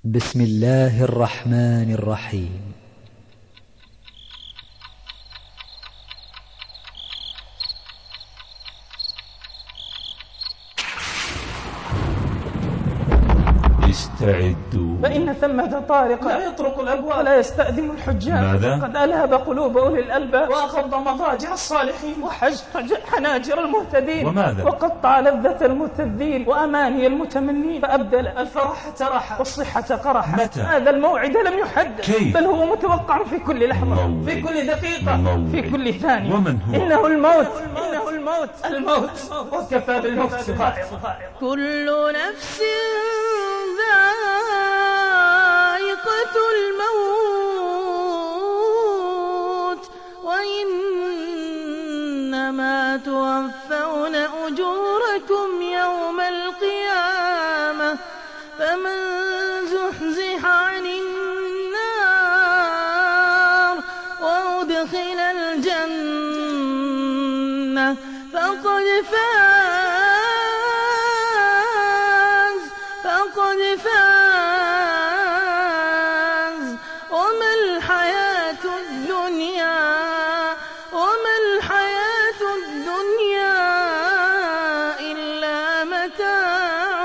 بسم الله الرحمن الرحيم. استعدوا فإن ثمة طارقا لا يطرق الأبواب ولا يستأذن الحجاج. ماذا؟ قد ألهب قلوب أولي الألباب وأخض مضاجع الصالحين وحج حناجر المهتدين وماذا؟ وقطع لذة المتذين وأماني المتمنين فأبدل الفرح راحة والصحة قرحة. متى؟ هذا الموعد لم يحدد كيف؟ بل هو متوقع في كل لحظة موعد. في كل دقيقة في كل ثانية. ومن هو؟ إنه الموت الموت وكفى بالموت صاعقة. كل نفس ذائقة الموت وإنما توفون أجوركم يوم القيامة فمن زحزح عن النار وأدخل الجنة فقد فاز وما الحياة الدنيا إلا متاع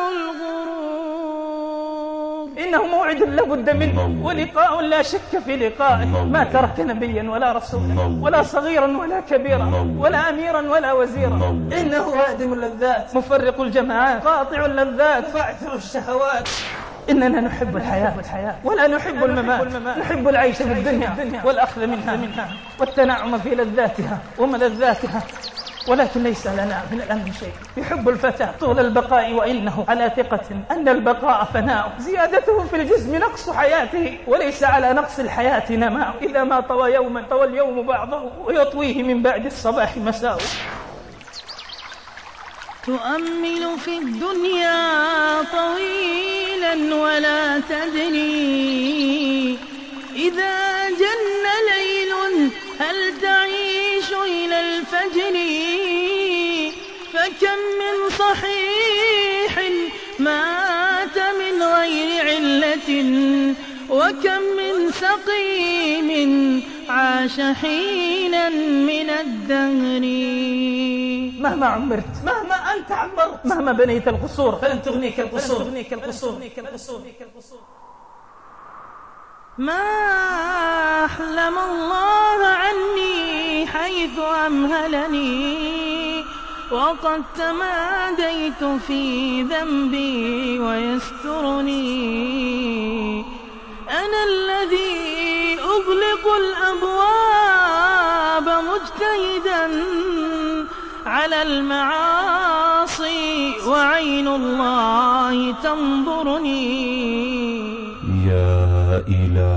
الغرور. إنه موعد لابد منه ولقاء لا شك في لقائه. ما ترك نبيا ولا رسولا ولا صغيرا ولا كبيرا ولا أميرا ولا وزيرا. إنه هادم اللذات مفرق الجماعات قاطع اللذات فاعثر الشهوات. إننا نحب الحياة ولا نحب الممات. نحب العيش في الدنيا والأخذ منها والتنعم في لذاتها وملذاتها، ولكن ليس لنا من الأمر شيء. يحب الفتى طول البقاء وإنه على ثقة أن البقاء فناء زيادته في الجسم نقص حياته وليس على نقص الحياة نماء. إذا ما طوى يوما طوى اليوم بعضه ويطويه من بعد الصباح مساء. تؤمل في الدنيا طويلا ولا تدري إذا جن ليل هل تعيش إلى الفجر. فكم من صحيح مات من غير علة وكم من سقيم عاش حينا من الدهر. مهما عمرت مهما أنت عمرت مهما بنيت القصور فلن تغنيك القصور. ما أحلم الله عني حيث أمهلني وقد تماديت في ذنبي ويسترني. أنا الذي أغلق الأبواب مجتهدا على المعاصي وعين الله تنظرني. يا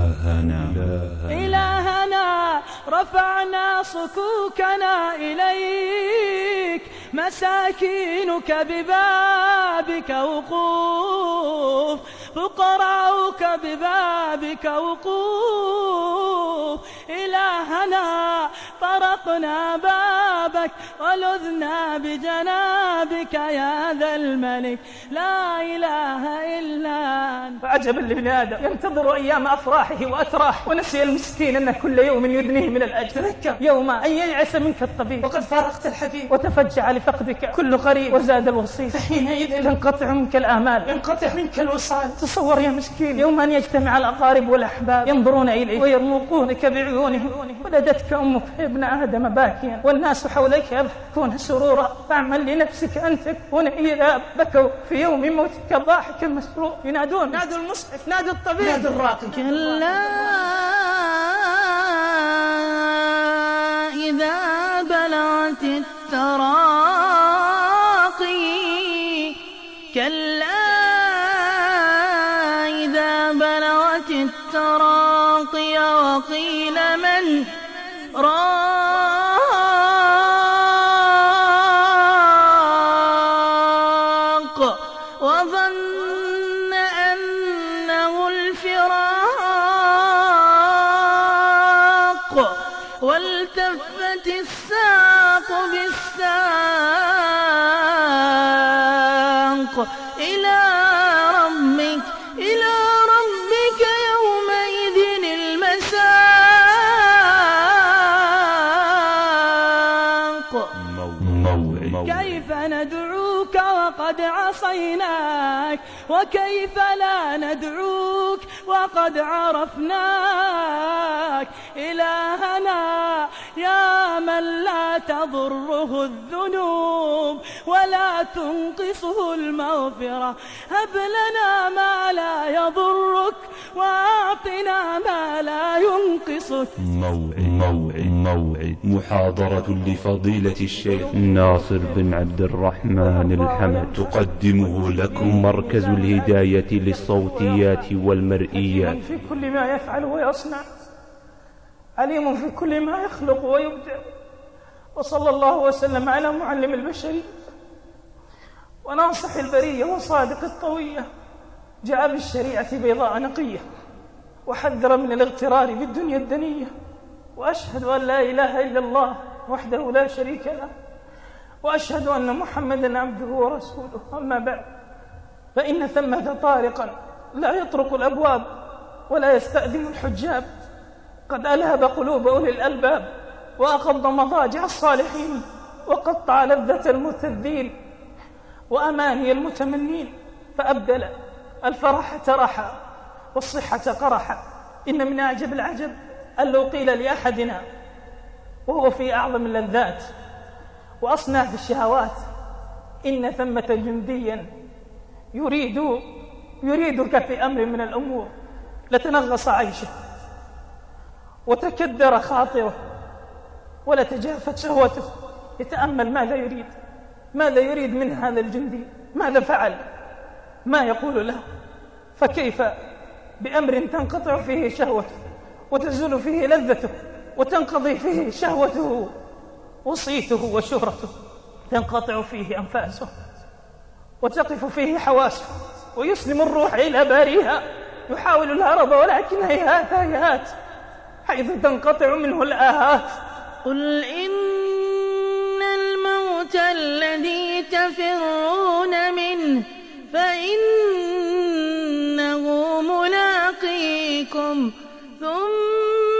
إلهنا رفعنا صكوكنا إليك مساكينك ببابك وقوف فقراؤك ببابك وقوف. إلهنا طرقنا بابك ولذنا بجنابك يا ذا الملك لا إله إلا أنت. فعجبا لابن آدم ينتظر أيام أفراحه وأتراح ونسي المسكين أن كل يوم يدنيه من الأجر. تذكر يوم أن ييأس منك الطبيب وقد فارقت الحبيب وتفجع لفقدك كل قريب وزاد الوصيل. فحينئذ تنقطع منك الآمال ينقطع منك الوصال. تصور يا مسكين يوم أن يجتمع الأقارب والأحباب ينظرون إليك ويرمقونك بعيونهم. ولدتك أمك يا ابن آدم باكيا والناس حولك يضحكون سرورا. فاعمل لنفسك أن تكون إذا بكوا في يوم موتك ضاحكا مسرورا. ينادون نادوا المصحف نادوا الطبيب نادوا الراقي. كلا إذا بلغت التراقي كلا إذا بلغت التراقي وقيل من راق وظن أنه الفراق والتفت الساق بالساق إلى ربك وقد عصيناك، وكيف لا ندعوك وقد عرفناك. إلهنا يا من لا تضره الذنوب ولا تنقصه المغفرة، هب لنا ما لا يضرك وأعطنا ما لا ينقصك. موعد محاضرة لفضيلة الشيخ ناصر بن عبد الرحمن الحمد تقدمه لكم مركز الهداية للصوتيات والمرئيات. في كل ما يفعل ويصنع، عليم في كل ما يخلق ويبدع. وصلى الله وسلم على معلم البشرية وناصح البرية وصادق الطوية، جاء بالشريعة بيضاء نقية وحذر من الاغترار بالدنيا الدنية. وأشهد أن لا إله إلا الله وحده لا شريك له، وأشهد أن محمدا عبده ورسوله. أما بعد، فإن ثمة طارقا لا يطرق الأبواب ولا يستأذن الحجاب، قد ألهب قلوب أولي الألباب وأقض مضاجع الصالحين، وقطع لذة المرتدين وأماني المتمنين، فأبدل الفرح ترحا والصحة قرحا. إن من أعجب العجب أن لو قيل لأحدنا وهو في أعظم اللذات وأصناف الشهوات إن ثمة جنديا يريدك في أمر من الأمور، لتنغص عيشه وتكدر خاطره ولتجافت شهوته، يتأمل ماذا يريد من هذا الجندي، ماذا فعل، ما يقول له. فكيف بأمر تنقطع فيه شهوته وتزول فيه لذته وتنقضي فيه شهوته وصيته وشهرته، تنقطع فيه أنفاسه وتقف فيه حواسه، ويسلم الروح إلى باريها يحاول الهرب ولكن هيهات حيث تنقطع منه الآهات. قل إن الموت الذي تفرون منه فإنه ملاقيكم، ثم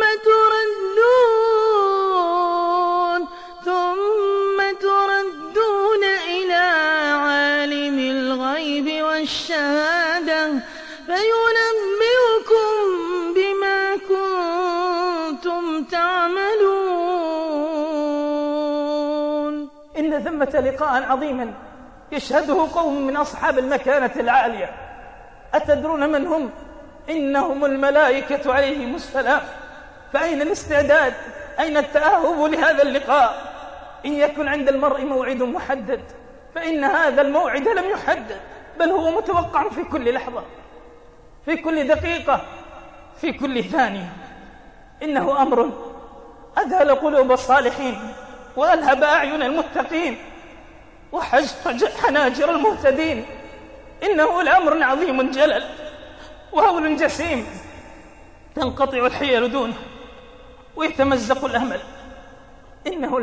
تردون إلى عالم الغيب والشهادة فينبئكم بما كنتم تعملون. إن ثمة لقاء عظيما يشهده قوم من أصحاب المكانة العالية. أتدرون من هم؟ إنهم الملائكة عليهم السلام. فأين الاستعداد؟ أين التأهب لهذا اللقاء؟ إن يكن عند المرء موعد محدد فإن هذا الموعد لم يحدد، بل هو متوقع في كل لحظة، في كل دقيقة، في كل ثانية. إنه أمر أذهل قلوب الصالحين وألهب أعين المتقين وحجر حناجر المهتدين. إنه لأمر عظيم جلل وهول جسيم، تنقطع الحيل دونه ويتمزق الأمل. إنه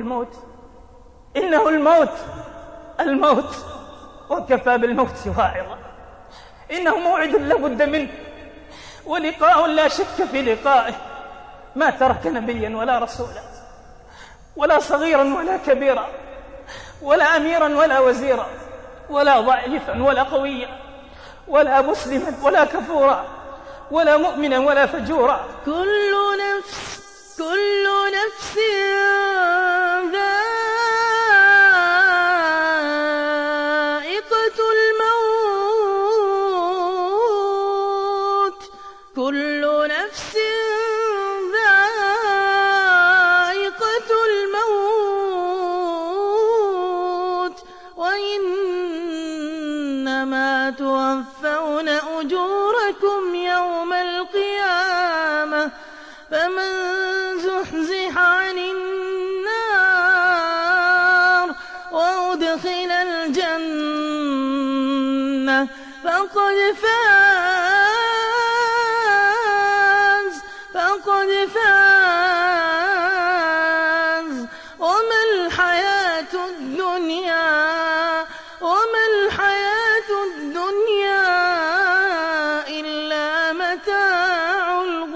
الموت وكفى بالموت واعظا. إنه موعد لا بد منه ولقاء لا شك في لقائه. ما ترك نبيا ولا رسولا ولا صغيرا ولا كبيرا ولا أميرا ولا وزيرا ولا ضعيفا ولا قويا ولا مسلما ولا كفورا ولا مؤمنا ولا فجورا. كل نفس ذائقة الموت، كل نفس ذائقة الموت، وإنما توفون أجوركم يوم القيامة، فمن زحزح عن النار وأدخل الجنة فقد فاز. وما الحياة الدنيا إلا متاع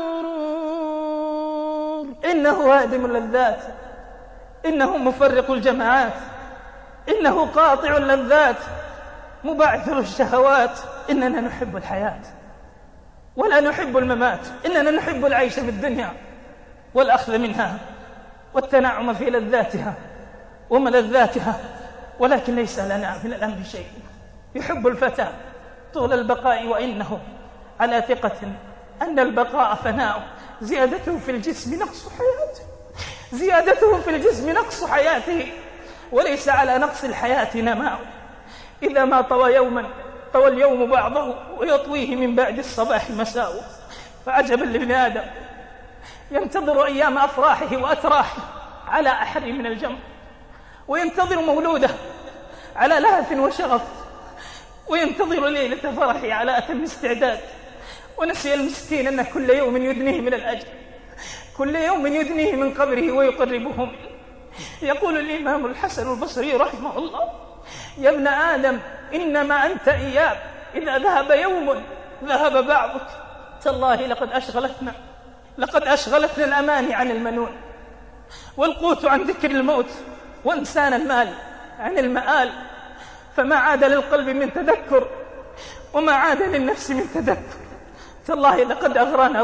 الغرور. إنه هادم اللذات، إنه مفرق الجماعات، إنه قاطع اللذات، مبعثر الشهوات. إننا نحب الحياة ولا نحب الممات، إننا نحب العيش في الدنيا والأخذ منها والتنعم في لذاتها وملذاتها، ولكن ليس لنا من الأمر شيء. يحب الفتى طول البقاء وإنه على ثقة أن البقاء فناء، زيادته في الجسم نقص حياته، زيادته في الجسم نقص حياته، وليس على نقص الحياة نماء. إذا ما طوى يوما طوى اليوم بعضه ويطويه من بعد الصباح مساء. فعجبا لابن آدم ينتظر أيام أفراحه وأتراحه على أحر من الجمر، وينتظر مولوده على لهف وشغف، وينتظر ليلة فرحه على أتم استعداد. ونسي المسكين أن كل يوم يدنيه من الأجر، كل يوم يدنيه من قبره ويقربه منه. يقول الإمام الحسن البصري رحمه الله: يا ابن آدم إنما أنت إياب، إذا ذهب يوم ذهب بعضك. تالله لقد أشغلتنا الأماني عن المنون، والقوت عن ذكر الموت، وإنسان المال عن المآل. فما عاد للقلب من تذكر وما عاد للنفس من تذكر. تالله لقد أغرانا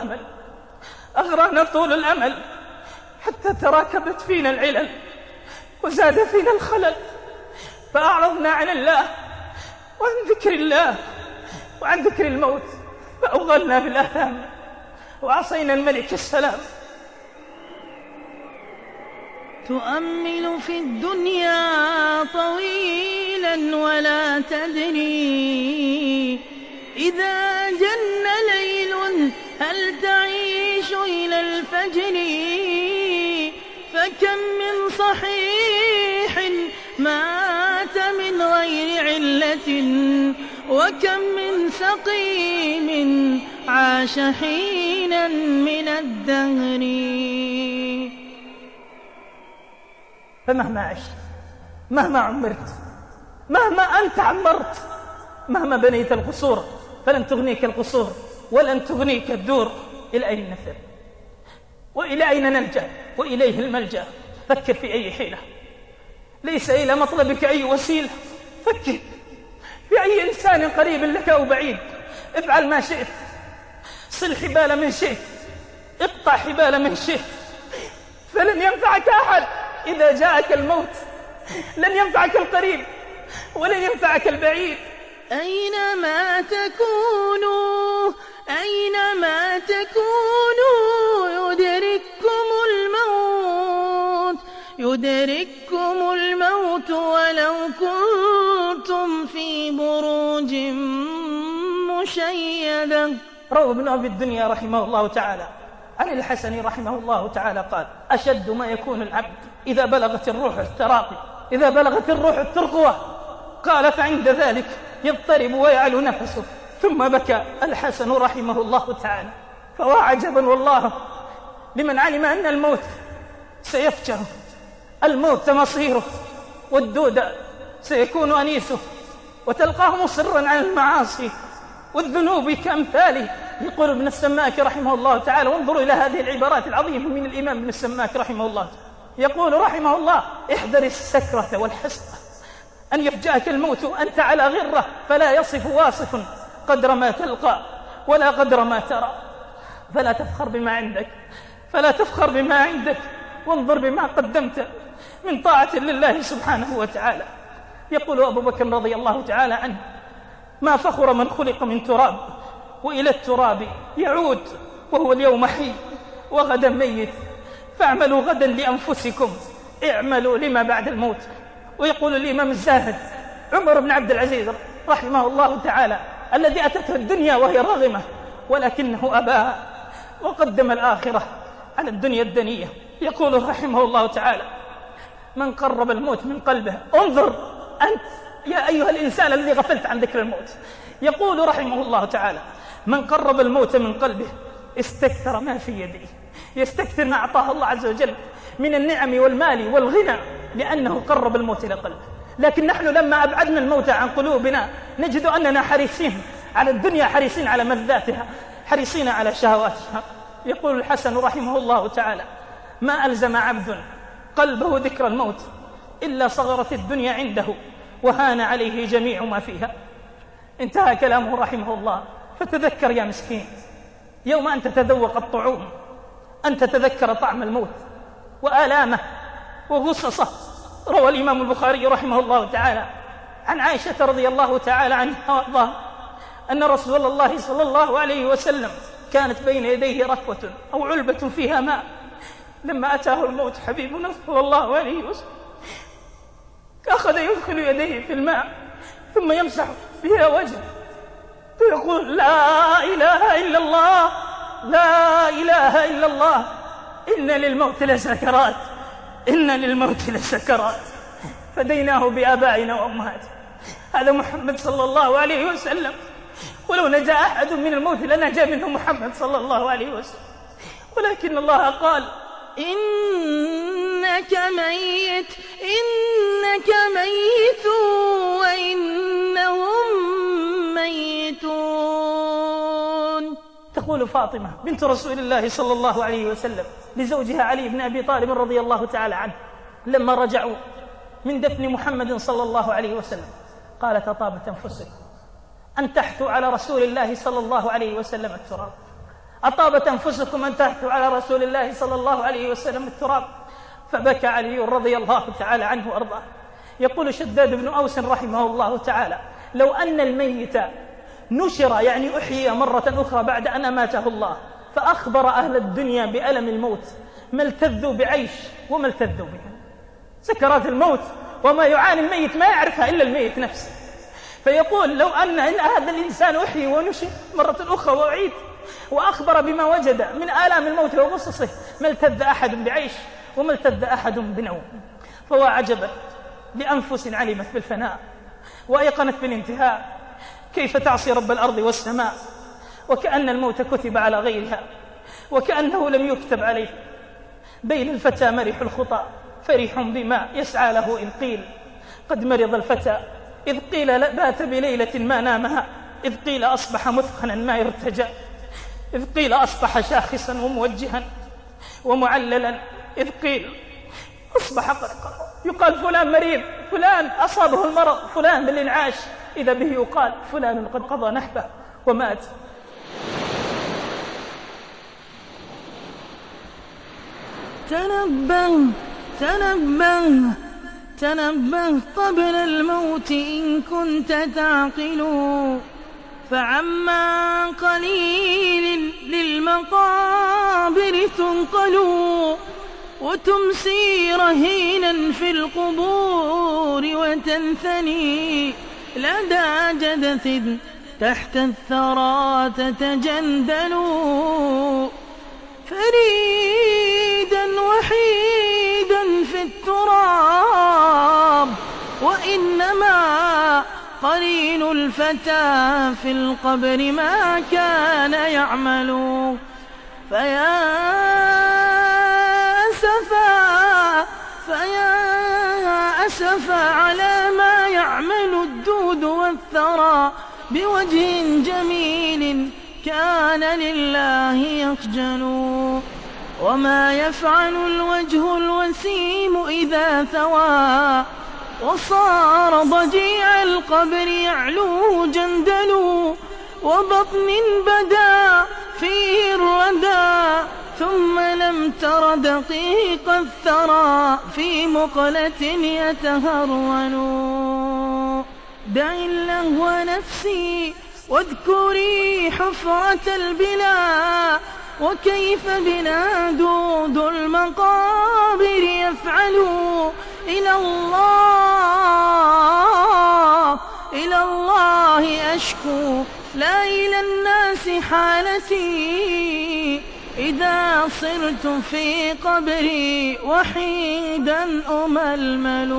طول الأمل حتى تراكبت فينا العلل وزاد فينا الخلل، فأعرضنا عن الله وعن ذكر الله وعن ذكر الموت، فأوغلنا بالآثام وعصينا الملك السلام. تؤمل في الدنيا طويلا ولا تدري إذا جن ليل هل تعيش إلى الفجر. فكم من صحيح مات من غير علة، وكم من سقيم عاش حينا من الدهر. فمهما عشت، مهما عمرت، مهما أنت عمرت، مهما بنيت القصور، فلن تغنيك القصور ولن تغنيك الدور. إلى أين نفر؟ وإلى أين نلجأ؟ وإليه الملجأ. فكر في أي حيلة، ليس إلى مطلبك أي وسيلة. فكر في أي إنسان قريب لك أو بعيد. افعل ما شئت، صل حبال من شئت، اقطع حبال من شئت، فلن ينفعك أحد إذا جاءك الموت. لن ينفعك القريب ولن ينفعك البعيد. أينما تكونوا يدرككم الموت ولو كنتم في بروج مشيدة. روى ابن أبي الدنيا رحمه الله تعالى عن الحسن رحمه الله تعالى قال: أشد ما يكون العبد إذا بلغت الروح التراقي، إذا بلغت الروح الترقوة. قال: فعند ذلك يضطرب ويعلو نفسه. ثم بكى الحسن رحمه الله تعالى. فعجبا والله لمن علم أن الموت سيفجر، الموت مصيره، والدود سيكون أنيسه، وتلقاه مصرا على المعاصي والذنوب كأمثاله. يقول ابن السماك رحمه الله تعالى، وانظروا إلى هذه العبارات العظيمة من الإمام ابن السماك رحمه الله، يقول رحمه الله: احذر السكرة والحسرة أن يفجأك الموت وأنت على غرة، فلا يصف واصف قدر ما تلقى ولا قدر ما ترى. فلا تفخر بما عندك، وانظر بما قدمت من طاعة لله سبحانه وتعالى. يقول أبو بكر رضي الله تعالى عنه: ما فخر من خلق من تراب، وإلى التراب يعود، وهو اليوم حي وغدا ميت، فاعملوا غدا لأنفسكم، اعملوا لما بعد الموت. ويقول الإمام الزاهد عمر بن عبد العزيز رحمه الله تعالى، الذي أتته الدنيا وهي راغمة ولكنه أباها وقدم الآخرة على الدنيا الدنية، يقول رحمه الله تعالى: من قرب الموت من قلبه، انظر أنت يا أيها الإنسان الذي غفلت عن ذكر الموت، يقول رحمه الله تعالى: من قرب الموت من قلبه استكثر ما في يده، يستكثر ما أعطاه الله عز وجل من النعم والمال والغنى، لأنه قرب الموت إلى قلبه. لكن نحن لما أبعدنا الموت عن قلوبنا نجد أننا حريصين على الدنيا، حريصين على ملذاتها، حريصين على شهواتها. يقول الحسن رحمه الله تعالى: ما ألزم عبد قلبه ذكر الموت إلا صغرت الدنيا عنده وهان عليه جميع ما فيها. انتهى كلامه رحمه الله. فتذكر يا مسكين يوم أن تتذوق الطعوم، أن تتذكر طعم الموت وآلامه وغصصه. روى الإمام البخاري رحمه الله تعالى عن عائشة رضي الله تعالى عنها وارضاها أن رسول الله صلى الله عليه وسلم كانت بين يديه ركوة أو علبة فيها ماء، لما أتاه الموت حبيبنا صلى الله عليه وسلم أخذ يدخل يديه في الماء ثم يمسح بها وجهه ويقول: لا إله إلا الله، لا إله إلا الله، إن للموت لسكرات، إن للموت لسكرات. فديناه بآبائنا وأمهاته. هذا محمد صلى الله عليه وسلم، ولو نجا أحد من الموت لنجا منه محمد صلى الله عليه وسلم. ولكن الله قال: إنك ميت، إنك ميت وإنهم ميتون. تقول فاطمة بنت رسول الله صلى الله عليه وسلم لزوجها علي بن أبي طالب رضي الله تعالى عنه لما رجعوا من دفن محمد صلى الله عليه وسلم، قالت: أطابت أنفسكم أن تحثوا على رسول الله صلى الله عليه وسلم التراب، أطابت أنفسكم أن تحثوا على رسول الله صلى الله عليه وسلم التراب. فبكى علي رضي الله تعالى عنه وأرضاه. يقول شداد بن أوس رحمه الله تعالى: لو أن الميت نشر، يعني أحيي مرة أخرى بعد أن أماته الله، فأخبر أهل الدنيا بألم الموت، ما التذوا بعيش وما التذوا بها. سكرات الموت وما يعاني الميت ما يعرفها إلا الميت نفسه. فيقول: لو أن هذا الإنسان أحيي ونشر مرة أخرى وأعيد وأخبر بما وجد من آلام الموت وغصصه، ما التذ أحد بعيش وما التذ أحد بنوم. فهو عجبا لأنفس علمت بالفناء وأيقنت بالانتهاء، كيف تعصي رب الأرض والسماء وكأن الموت كتب على غيرها وكأنه لم يكتب عليه. بين الفتى مرح الخطى فرح بما يسعى له إن قيل قد مرض الفتى، إذ قيل بات بليلة ما نامها، إذ قيل أصبح مثقنا ما يرتجى، إذ قيل أصبح شاخصا وموجها ومعللا، إذ قيل أصبح قرقا. يقال فلان مريض، فلان أصابه المرض، فلان بالإنعاش، إذا به يقال فلان قد قضى نحبه ومات. تنبه تنبه تنبه قبل الموت إن كنت تعقل، فعما قليل للمقابر تنقل، وتمسي رهينا في القبور وتنثني لدى جدث تحت الثرى تتجندل، فريدا وحيدا في التراب، وإنما قرين الفتى في القبر ما كان يعمل. فيا أسفا على ما يعمل الدود والثرى، بوجه جميل كان لله يخجل. وما يفعل الوجه الوسيم إذا ثوى، وصار ضجيع القبر يعلو جندل، وبطن بدا فيه الردى، ثم لم تر دقيق الثرى في مقلة يتهرول. دع اللهو نفسي واذكري حفرة البلا، وكيف بنا دود المقابر يفعل. إلى الله أشكو لا إلى الناس حالتي، إذا صرت في قبري وحيدا أململ.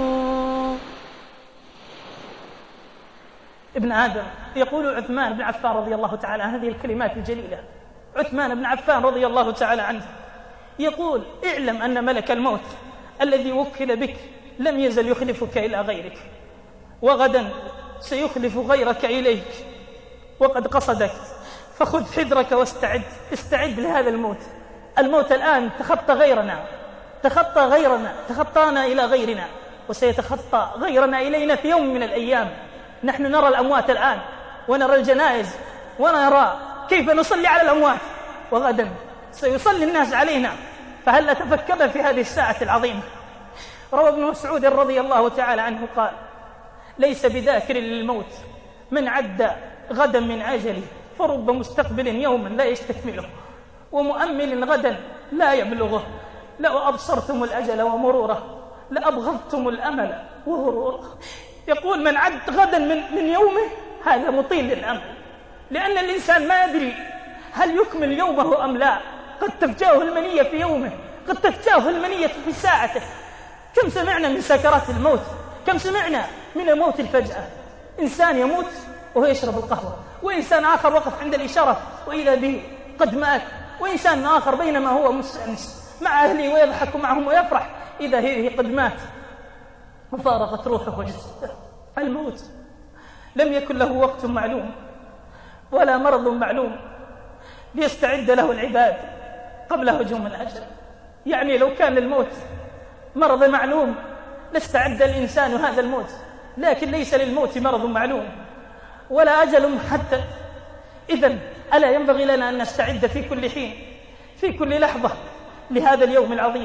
ابن آدم. يقول عثمان بن عفان رضي الله تعالى عن هذه الكلمات الجليلة، عثمان بن عفان رضي الله تعالى عنه يقول: اعلم أن ملك الموت الذي وكل بك لم يزل يخلفك إلى غيرك، وغدا سيخلف غيرك إليك وقد قصدك، فخذ حذرك واستعد، استعد لهذا الموت. الموت الآن تخطى غيرنا، تخطانا إلى غيرنا، وسيتخطى غيرنا إلينا في يوم من الأيام. نحن نرى الأموات الآن ونرى الجنائز ونرى كيف نصلي على الأموات، وغدا سيصلي الناس علينا، فهل تفكرنا في هذه الساعة العظيمة؟ روى ابن مسعود رضي الله تعالى عنه قال: ليس بذاكر للموت من عد غدا من أجله، فرب مستقبل يوما لا يستكمله، ومؤمل غدا لا يبلغه. لو أبصرتم الأجل ومروره لأبغضتم الأمل وهروره. يقول: من عد غدا من يومه هذا مطيل للأمل، لأن الإنسان ما يدري هل يكمل يومه أم لا. قد تفجاه المنية في يومه، قد تفجاه المنية في ساعته. كم سمعنا من سكرات الموت، كم سمعنا من الموت الفجأة. إنسان يموت وهو يشرب القهوة، وإنسان آخر وقف عند الإشارة وإذا به قد مات، وإنسان آخر بينما هو مستأنس مع أهله ويضحك معهم ويفرح إذا هي قد مات وفارقت روحه وجسده. الموت لم يكن له وقت معلوم ولا مرض معلوم ليستعد له العباد قبل هجوم الأجل. يعني لو كان الموت مرض معلوم لاستعد الإنسان هذا الموت، لكن ليس للموت مرض معلوم ولا أجل محدد. إذن ألا ينبغي لنا أن نستعد في كل حين في كل لحظة لهذا اليوم العظيم.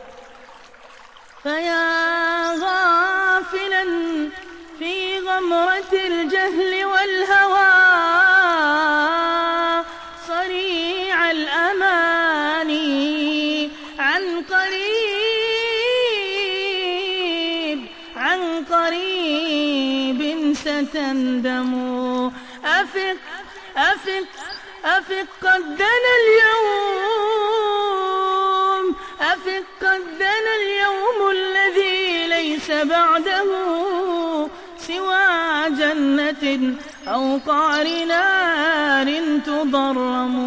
فيا غافلا في غمرة الجهل والهوى صريع الأماني عن قريب ستندم. أفق أفق أفق قد دنا اليوم، أفق قد دنا اليوم الذي ليس بعده سوى جنة أو قعر نار تضرم.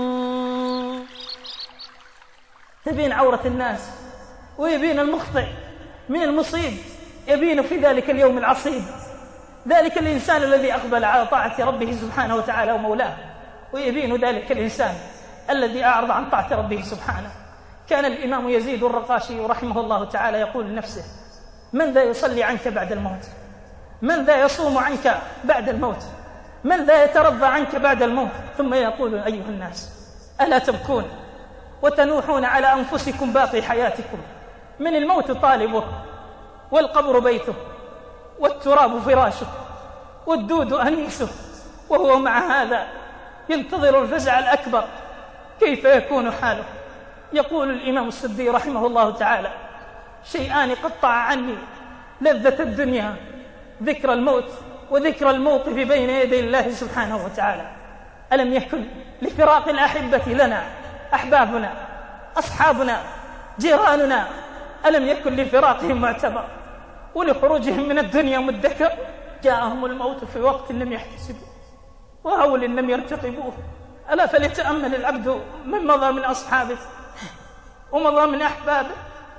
تبين عورة الناس ويبين المخطئ من المصيب، يبين في ذلك اليوم العصيب ذلك الإنسان الذي أقبل على طاعة ربه سبحانه وتعالى ومولاه، ويبين ذلك الإنسان الذي أعرض عن طاعة ربه سبحانه. كان الإمام يزيد الرقاشي رحمه الله تعالى يقول لنفسه: من ذا يصلي عنك بعد الموت؟ من ذا يصوم عنك بعد الموت؟ من ذا يترضى عنك بعد الموت؟ ثم يقول: أيها الناس، ألا تبكون وتنوحون على أنفسكم باقي حياتكم؟ من الموت طالبه، والقبر بيته، والتراب فراشه، والدود أنيسه، وهو مع هذا ينتظر الفزع الأكبر. كيف يكون حاله؟ يقول الإمام السدي رحمه الله تعالى: شيئان قطع عني لذة الدنيا، ذكر الموت وذكر الموقف بين يدي الله سبحانه وتعالى. ألم يكن لفراق الأحبة لنا أحبابنا أصحابنا جيراننا، ألم يكن لفراقهم معتبر ولخروجهم من الدنيا مدكر؟ جاءهم الموت في وقت لم يحتسبوا وهول لم يرتقبوه. ألا فليتأمل العبد من مضى من أصحابه ومضى من أحبابه،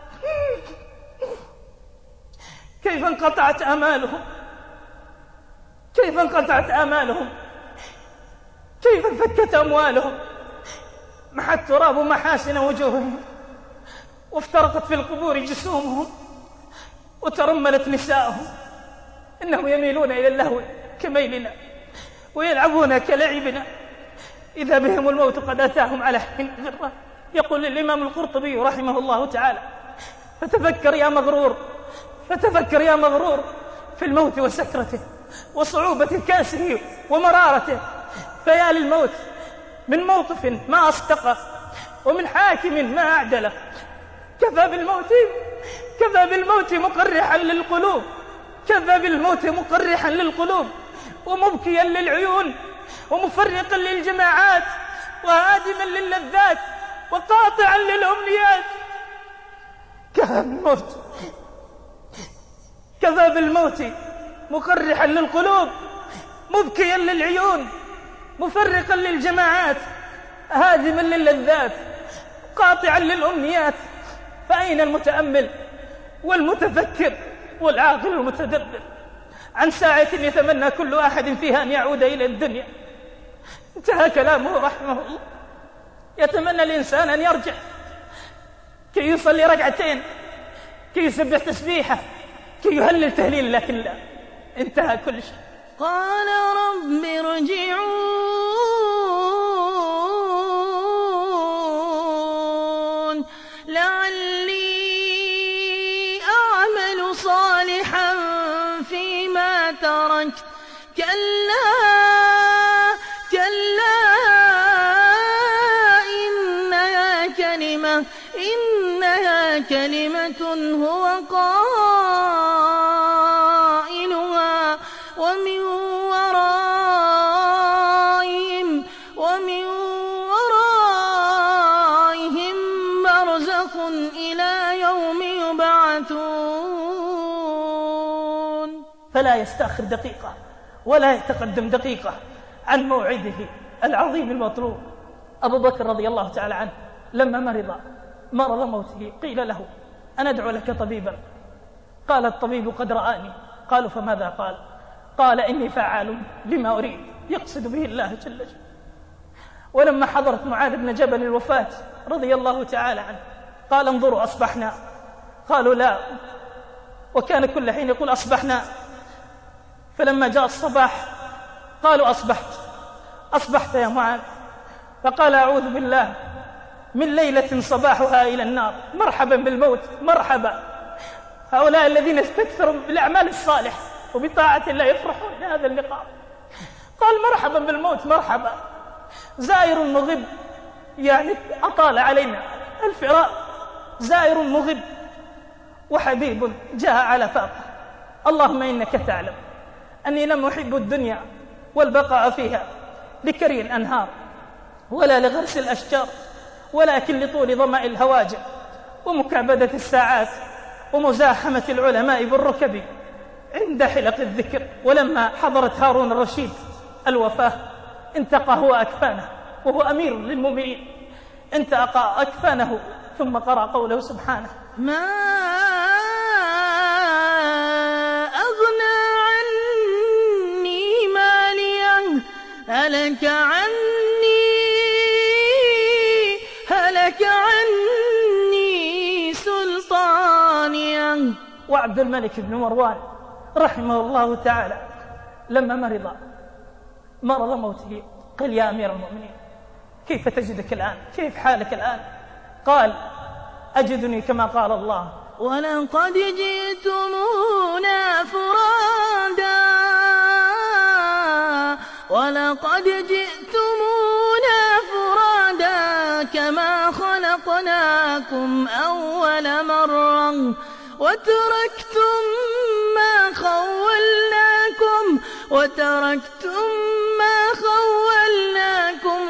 كيف انقطعت آمالهم، كيف انقطعت آمالهم، كيف انفكت أموالهم، محى التراب محاسن وجوههم، وافترقت في القبور جسومهم، وترملت نساءهم. إنهم يميلون إلى اللهو كميلنا ويلعبون كلعبنا، إذا بهم الموت قد أتاهم على حين غرة. يقول الإمام القرطبي رحمه الله تعالى: فتفكر يا مغرور، فتفكر يا مغرور في الموت وسكرته وصعوبة كاسه ومرارته. فيا للموت من موقف ما أصدقه، ومن حاكم ما أعدله. كفى بالموت مقرحا للقلوب، كفى بالموت مقرحا للقلوب، ومبكيا للعيون، ومفرقا للجماعات، وهادما للذات، وقاطعا للأمنيات. كفى بالموت مقرحا للقلوب، مبكيا للعيون، مفرقا للجماعات، هادما للذات، قاطعا للأمنيات. فأين المتأمل والمتفكر والعاقل المتدبر عن ساعة يتمنى كل أحد فيها أن يعود إلى الدنيا؟ انتهى كلامه رحمه الله. يتمنى الإنسان أن يرجع كي يصلي ركعتين، كي يسبح تسبيحة، كي يهلل تهليل، لكن لا، انتهى كل شيء. قال رب ارجعون لعلي أعمل صالحا فيما تركت كلا إنها كلمة هو قائلها ومن ورائهم برزخ إلى يوم يبعثون. فلا يستأخر دقيقة ولا يتقدم دقيقة عن موعده العظيم المطلوب. أبو بكر رضي الله تعالى عنه لما مرض موته قيل له: أنا أدعو لك طبيبا. قال: الطبيب قد رآني. قالوا: فماذا قال؟ قال: إني فعال لما أريد، يقصد به الله جل جلاله. ولما حضرت معاذ بن جبل الوفاة رضي الله تعالى عنه قال: انظروا أصبحنا. قالوا: لا. وكان كل حين يقول: أصبحنا. فلما جاء الصباح قالوا: أصبحت يا معاذ. فقال: أعوذ بالله من ليلة صباحها إلى النار، مرحبا بالموت، مرحبا. هؤلاء الذين استكثروا بالأعمال الصالحة وبطاعة الله يفرحون بهذا اللقاء. قال: مرحبا بالموت، مرحبا. زائر مغب، يعني أطال علينا الفراق. زائر مغب وحبيب جاء على فاقة. اللهم إنك تعلم أني لم أحب الدنيا والبقاء فيها لكري الأنهار ولا لغرس الأشجار، ولكن لطول ظمأ الهواجر ومكابدة الساعات ومزاحمة العلماء بالركب عند حلق الذكر. ولما حضرت هارون الرشيد الوفاة انتقى هو أكفانه وهو أمير للمؤمنين، انتقى أكفانه ثم قرأ قوله سبحانه: ما أغنى عني ماليا هلك عني سلطانيا. وعبد الملك بن مروان رحمه الله تعالى لما مرض موته قال: يا أمير المؤمنين، كيف تجدك الآن؟ كيف حالك الآن؟ قال: أجدني كما قال الله: ولقد جئتمونا فرادا كما خلقناكم أول مرة وتركتم ما خولناكم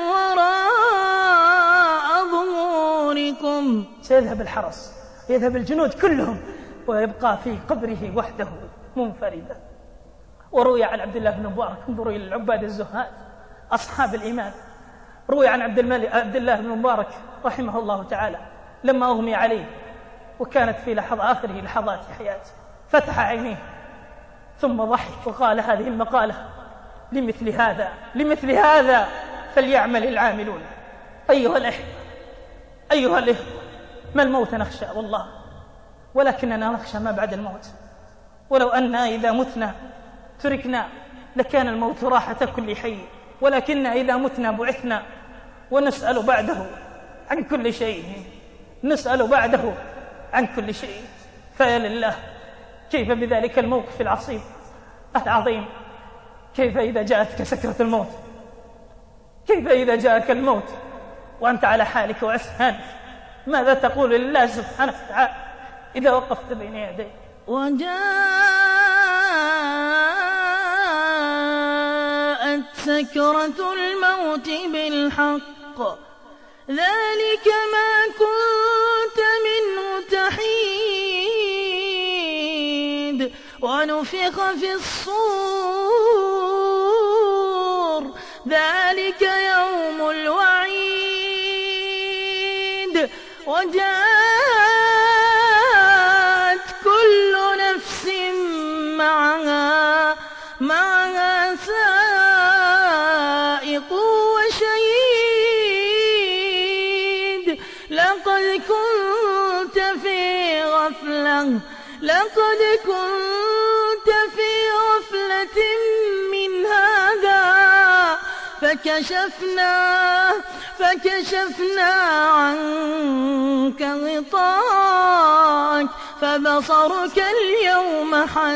وراء ظهوركم. سيذهب الحرس، يذهب الجنود كلهم، ويبقى في قبره وحده منفردا. وروي عن عبد الله بن مبارك، انظروا إلى العباد الزهاد أصحاب الإيمان، روي عن عبد الله بن مبارك رحمه الله تعالى لما أغمي عليه وكانت في آخر لحظات حياته فتح عينيه ثم ضحك وقال هذه المقالة: لمثل هذا فليعمل العاملون. أيها الإخوة، ما الموت نخشى والله، ولكننا نخشى ما بعد الموت. ولو أننا إذا متنا تركنا لكان الموت راحة كل حي، ولكننا إذا متنا بعثنا ونسأل بعده عن كل شيء. فيا لله كيف بذلك الموقف العظيم، كيف إذا جاءتك سكرة الموت، كيف إذا جاءك الموت وأنت على حالك وعسهانك، ماذا تقول لله سبحانه وتعالى إذا وقفت بين يديه؟ وجاءت سكرة الموت بالحق ذلك ما كنت منه تحيد ونفخ في الصور ذلك يوم الوعيد وجاءت كل نفس معها سائق وشهيد لقد كنت في غفلة لقد كنت في غفلة من هذا فكشفنا عنك غطاءك فبصرك اليوم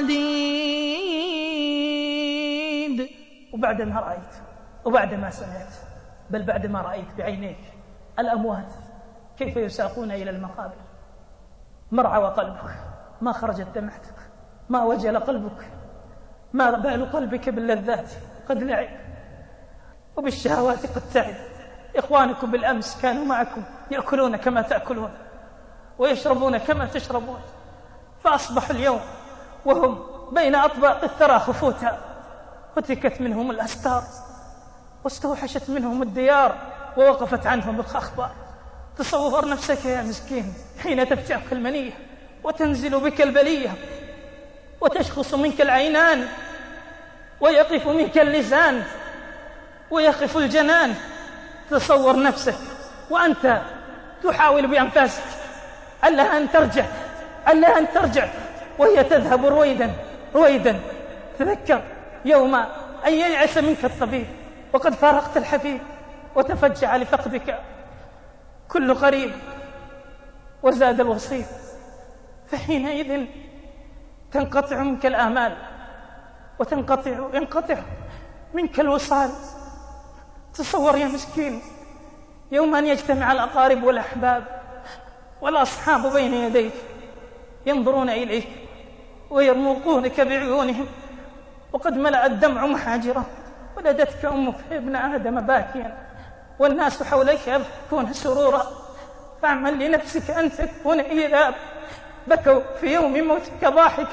حديد. وبعدما رأيت وبعدما سمعت بل بعدما رأيت بعينيك الأموات كيف يساقون إلى المقابر، مرعى قلبك، ما خرجت دمعتك، ما وجل قلبك، ما بال قلبك باللذات قد لعب وبالشهوات قد تعب. إخوانكم بالأمس كانوا معكم يأكلون كما تأكلون ويشربون كما تشربون، فأصبحوا اليوم وهم بين أطباق الثرى خفوتا، هتكت منهم الأستار واستوحشت منهم الديار ووقفت عنهم الأخبار. تصور نفسك يا مسكين حين تفجأك المنية وتنزل بك البلية وتشخص منك العينان ويقف منك اللسان ويقف الجنان. تصور نفسك وأنت تحاول بأنفاسك ألا أن ترجع وهي تذهب رويدا. تذكر يوم أن ييأس منك الطبيب وقد فارقت الحبيب وتفجع لفقدك كل قريب وزاد الوصيف، فحينئذ تنقطع منك الآمال وينقطع منك الوصال. تصور يا مسكين يوم أن يجتمع الأقارب والأحباب والأصحاب بين يديك ينظرون إليك ويرمقونك بعيونهم وقد ملأ الدمع محاجرة، ولدتك أمك ابن آدم باكيا والناس حولك يبكون سرورا، فاعمل لنفسك أن تكون إذا بكوا في يوم موتك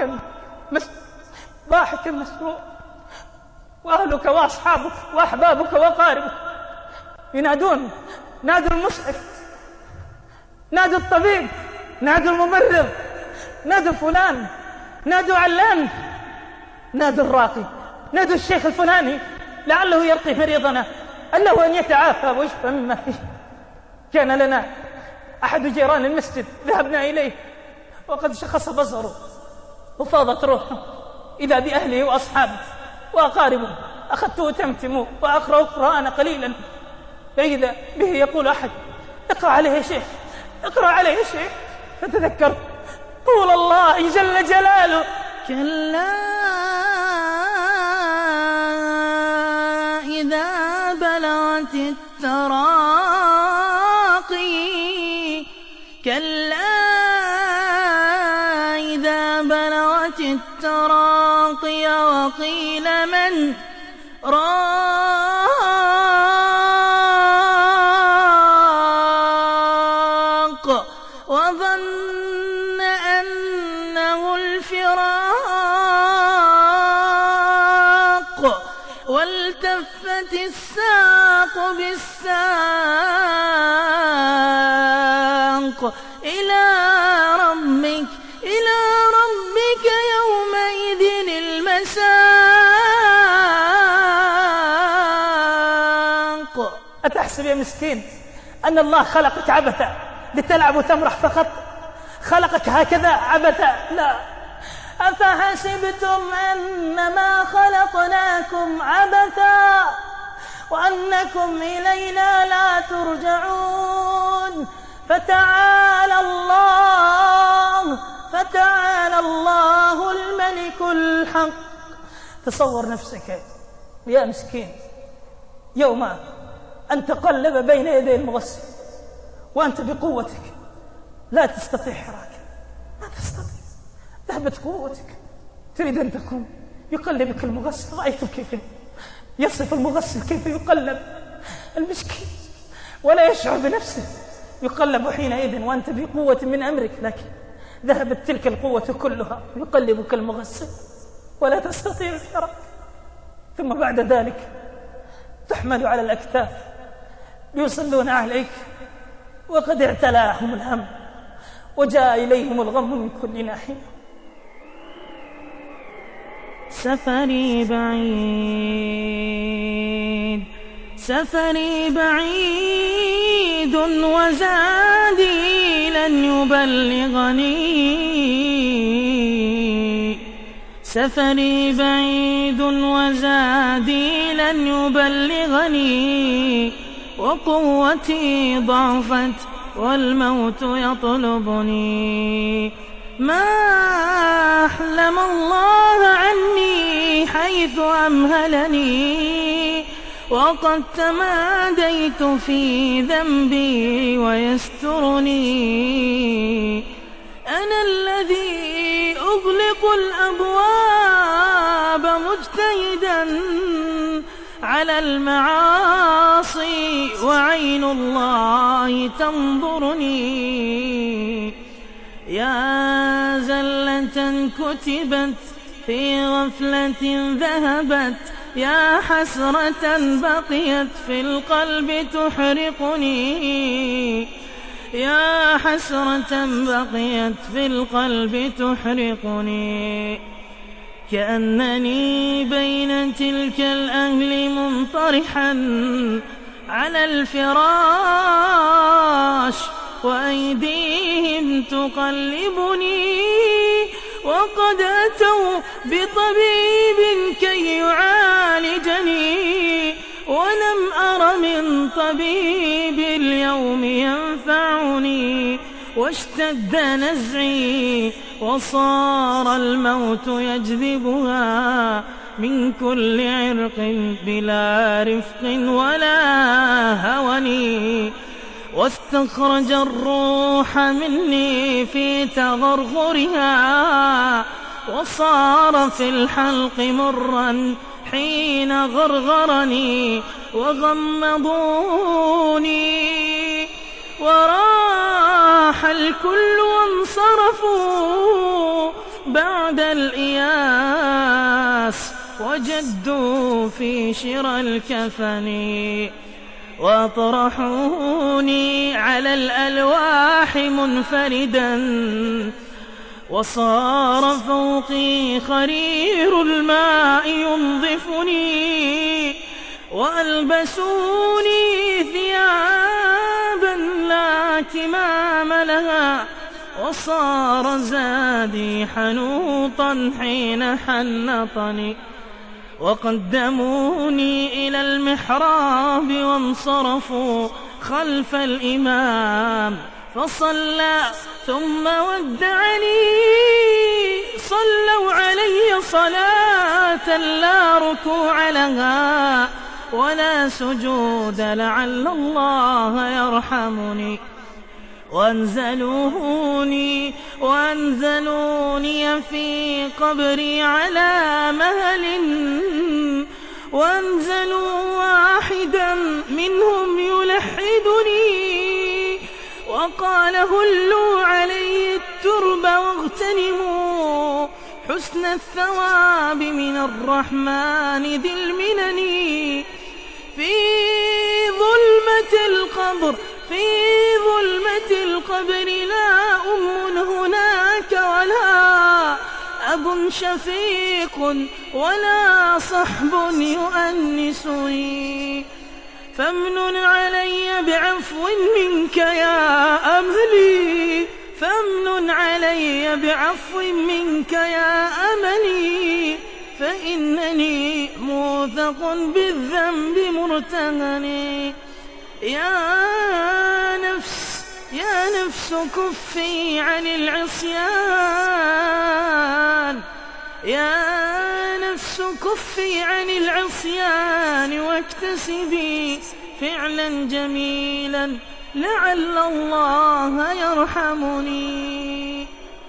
ضاحكا مسرورا، وأهلك وأصحابك وأحبابك وأقاربك ينادون، نادوا المسعف، نادوا الطبيب، نادوا الممرض، نادوا فلان، نادوا علان، نادوا الراقي، نادوا الشيخ الفلاني لعله يرقي مريضنا، أنه أن يتعافى ويشفى مما فيه. كان لنا أحد جيران المسجد ذهبنا إليه وقد شخص بصره وفاضت روحه، إذا بأهله وأصحابه وأقاربه. أخذته تمتم وأقرأ القرآن قليلا، فإذا به يقول أحد اقرأ عليه يا شيخ، اقرأ عليه يا شيخ، فتذكرت قول الله جل جلاله كلا إذا بلغت التراقي، كلا إذا بلغت التراقي وقيل من راق وظن أنه الفراق والتفت الساق بالساق إلى ربك يومئذ المساق. أتحسب يا مسكين أن الله خلقك عبثا لتلعب وتمرح فقط؟ خلقك هكذا عبثا؟ لا. أفحسبتم أنما خلقناكم عبثا وأنكم إلينا لا ترجعون، فتعالى الله الملك الحق. تصور نفسك يا مسكين يوم أن تقلب بين يدي المغسل وأنت بقوتك لا تستطيع حراك، ما تستطيع، ذهبت قوتك، تريد أن تقوم، يقلبك المغسل. رأيت كيف يصف المغسل كيف يقلب المسكين ولا يشعر بنفسه، يقلب حينئذ وأنت بقوة من أمرك، لكن ذهبت تلك القوة كلها، يقلبك المغسل ولا تستطيع الحراك. ثم بعد ذلك تحمل على الأكتاف يصلون عليك وقد اعتلاهم الهم وجاء إليهم الغم من كل ناحية. سفري بعيد وزادي لن يبلغني سفري بعيد وزادي لن يبلغني، وقوتي ضعفت والموت يطلبني. ما أحلم الله عني حيث أمهلني، وقد تماديت في ذنبي ويسترني. أنا الذي أغلق الأبواب مجتهدا على المعاصي، وعين الله تنظرني. يا زلة كتبت في غفلة ذهبت، يا حسرة بقيت في القلب تحرقني، يا حسرة بقيت في القلب تحرقني. كأنني بين تلك الأهل منطرحا على الفراش، وأيديهم تقلبني، وقد أتوا بطبيب كي يعالجني، ولم أر من طبيب اليوم ينفعني. واشتد نزعي وصار الموت يجذبها من كل عرق بلا رفق ولا هوني. واستخرج الروح مني في تغرغرها، وصار في الحلق مرا حين غرغرني. وغمضوني وراح الكل وانصرفوا بعد الإياس، وجدوا في شرى الكفن. وأطرحوني على الألواح منفردا، وصار فوقي خرير الماء ينظفني. وألبسوني ثيابا لا كمام لها، وصار زادي حنوطا حين حنطني. وقدموني إلى المحراب وانصرفوا خلف الإمام، فصلى ثم ودعني. صلوا علي صلاة لا ركوع لها ولا سجود، لعل الله يرحمني. وأنزلوني في قبري على مهل، وأنزلوا واحدا منهم يلحدني، وقال هلوا علي الترب واغتنموا حسن الثواب من الرحمن ذي المنن. في ظلمة القبر لا أم هناك ولا أب شفيق ولا صحب يؤنسني. فامنن علي بعفو منك يا أملي، فامنن علي بعفو منك يا أملي، فإنني موثق بالذنب مرتهن. يا نفس كفي عن العصيان، يا نفس كفي عن العصيان، واكتسبي فعلا جميلا لعل الله يرحمني.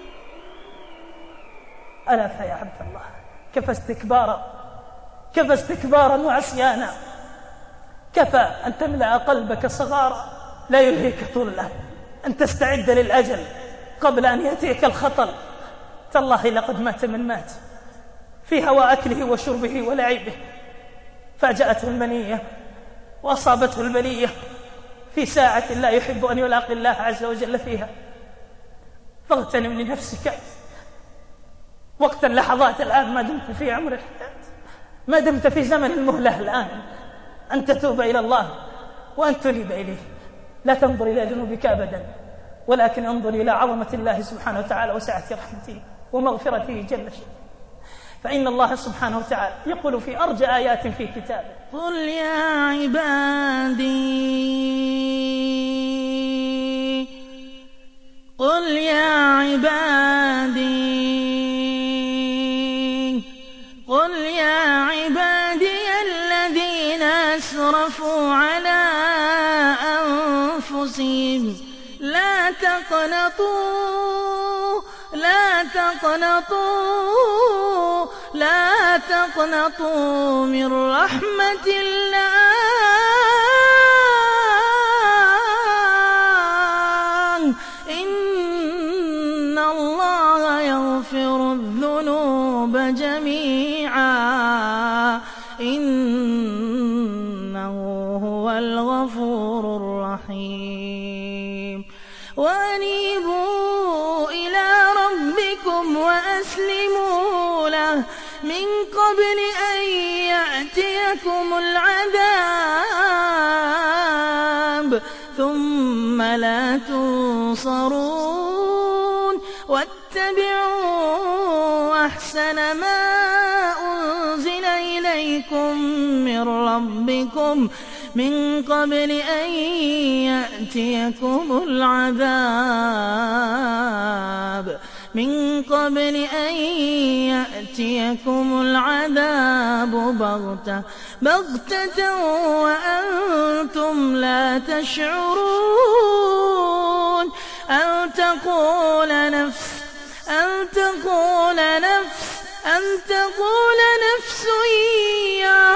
ألا فيا عبد الله، كفى استكبارا وعصيانا، كفى أن تملأ قلبك صغارا لا يلهيك طلا، أن تستعد للأجل قبل أن يأتيك الخطر. تالله لقد مات من مات في هوى أكله وشربه ولعبه، فاجأته المنية وأصابته البلية في ساعة لا يحب أن يلاقي الله عز وجل فيها. فاغتنم لنفسك وقت اللحظات الآن ما دمت في عمر الحياة، ما دمت في زمن المهلة الآن، أن تتوب إلى الله وأن تنيب إليه. لا تنظر إلى ذنوبك أبدا، ولكن انظر إلى عظمة الله سبحانه وتعالى وسعة رحمته ومغفرته جل شأنه. فإن الله سبحانه وتعالى يقول في أرجى آيات في كتابه: قل يا عبادي الذين أسرفوا على أنفسهم لا تقنطوا من رحمة الله إن الله يغفر الذنوب جميعا إنه هو الغفور الرحيم. وأنيبوا إلى ربكم وأسلموا له من قبل أن يأتيكم العذاب ثم لا تنصرون واتبعوا أحسن ما أنزل إليكم من ربكم من قبل أن يأتيكم العذاب بغتة وأنتم لا تشعرون أن تقول نفس يا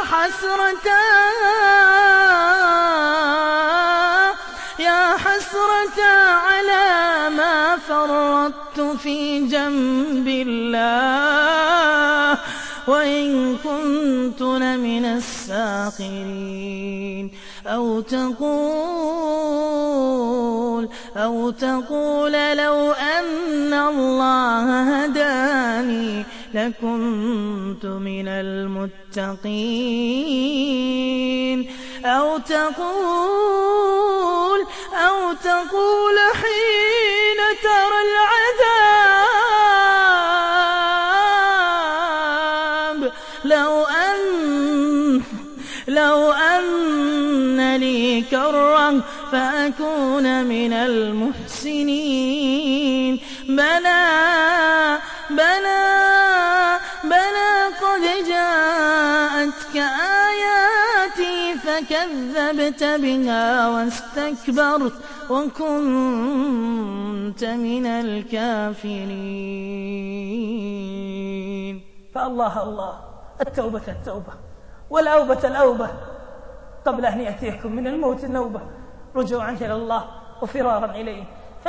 حسرة على ما فرطت في جنب الله وإن كنت لمن الساخرين أو تقول لو أن الله هداني لكنت من المتقين أو تقول حين ترى العذاب لو أن لي كرة فأكون من المحسنين بلى قد جاءتك آياتي فكذبت بها واستكبرت وكنت من الكافرين. فالله التوبة والأوبة الأوبة قبل أن يأتيكم من الموت النوبة رجوعا إلى الله وفرارا إليه.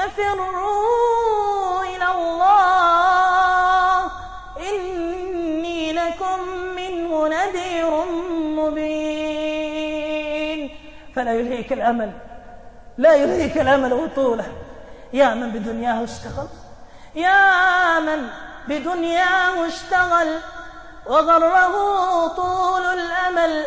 ففروا إلى الله إني لكم منه نذير مبين. فلا يلهيك الأمل وطوله يا من بدنياه اشتغل وغره طول الأمل.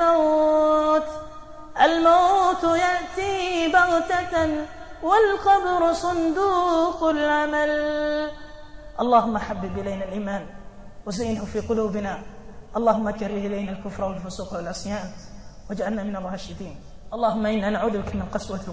الموت يأتي بغتة والقبر صندوق العمل. اللهم حبب إلينا الإيمان وزينه في قلوبنا، اللهم كره إلينا الكفر والفسوق والعصيان واجعلنا من الراشدين. اللهم إنا نعوذ بك من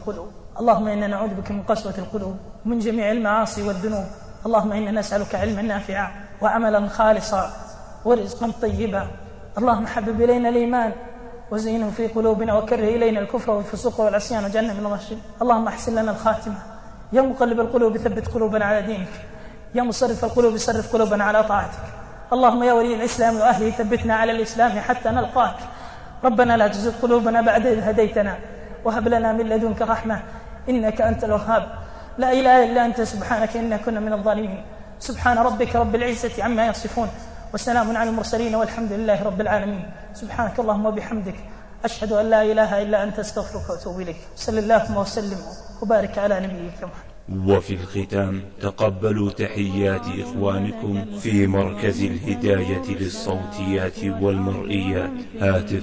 قسوة القلوب ومن جميع المعاصي والذنوب. اللهم إنا نسألك علما نافعا وعملا خالصا ورزقا طيبا. اللهم حبب إلينا الإيمان وزينه في قلوبنا وكره إلينا الكفر والفسوق والعصيان واجعلنا من الراشدين. اللهم احسن لنا الخاتمة. يا مقلب القلوب ثبت قلوبنا على دينك، يا مصرف القلوب صرف قلوبنا على طاعتك. اللهم يا ولي الإسلام وأهله ثبتنا على الإسلام حتى نلقاك. ربنا لا تزغ قلوبنا بعد إذ هديتنا وهب لنا من لدنك رحمة إنك أنت الوهاب. لا إله إلا أنت سبحانك إنا كنا من الظالمين. سبحان ربك رب العزة عما يصفون وسلام على المرسلين والحمد لله رب العالمين. سبحانك اللهم وبحمدك أشهد أن لا إله إلا أنت استغفرك وأتوب إليك. صلى الله وسلم وبارك على نبيك محمد. وفي الختام تقبلوا تحيات إخوانكم في مركز الهداية للصوتيات والمرئيات. هاتف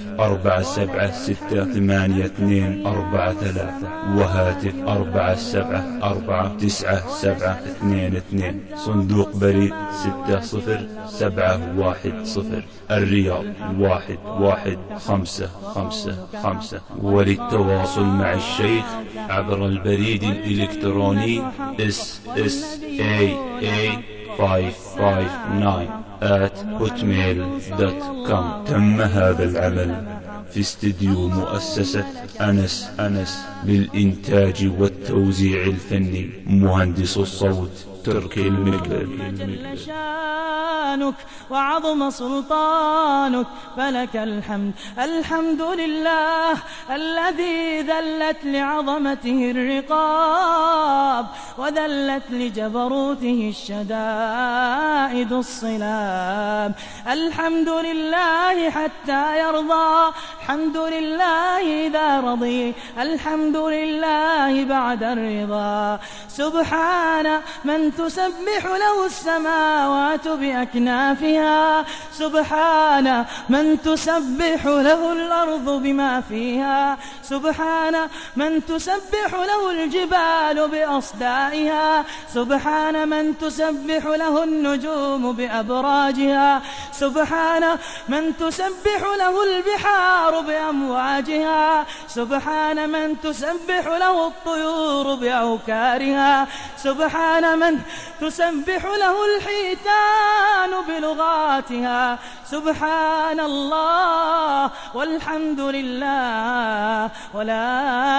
47688243 وهاتف 47499722. صندوق بريد 60710 الرياض 11555. وللتواصل مع الشيخ عبر البريد الإلكتروني ssa559@hotmail.com. تم هذا العمل في استديو مؤسسة أنس للإنتاج والتوزيع الفني. مهندس الصوت تركي المقلب. شانك وعظم سلطانك فلك الحمد. الحمد لله الذي ذلت لعظمته الرقاب وذلت لجبروته الشدائد الصلاب. الحمد لله حتى يرضى، الحمد لله إذا رضي، الحمد لله بعد الرضا. سبحان من تسبح له السماوات بأكنافها، سبحان من تسبح له الأرض بما فيها، سبحان من تسبح له الجبال بأصدائها، سبحان من تسبح له النجوم بأبراجها، سبحان من تسبح له البحار بأمواجها، سبحان من تسبح له الطيور بأوكارها، سبحان من تسبح له الحيتان بلغاتها. سبحان الله والحمد لله ولا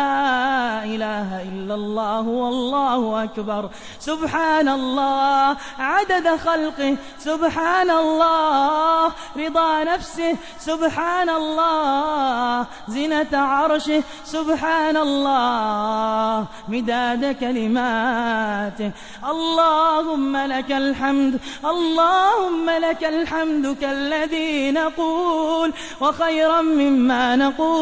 إله إلا الله والله أكبر. سبحان الله عدد خلقه، سبحان الله رضا نفسه، سبحان الله زنة عرشه، سبحان الله مداد كلماته. اللهم لك الحمد، اللهم لك الحمد كالذي نقول وخيرا مما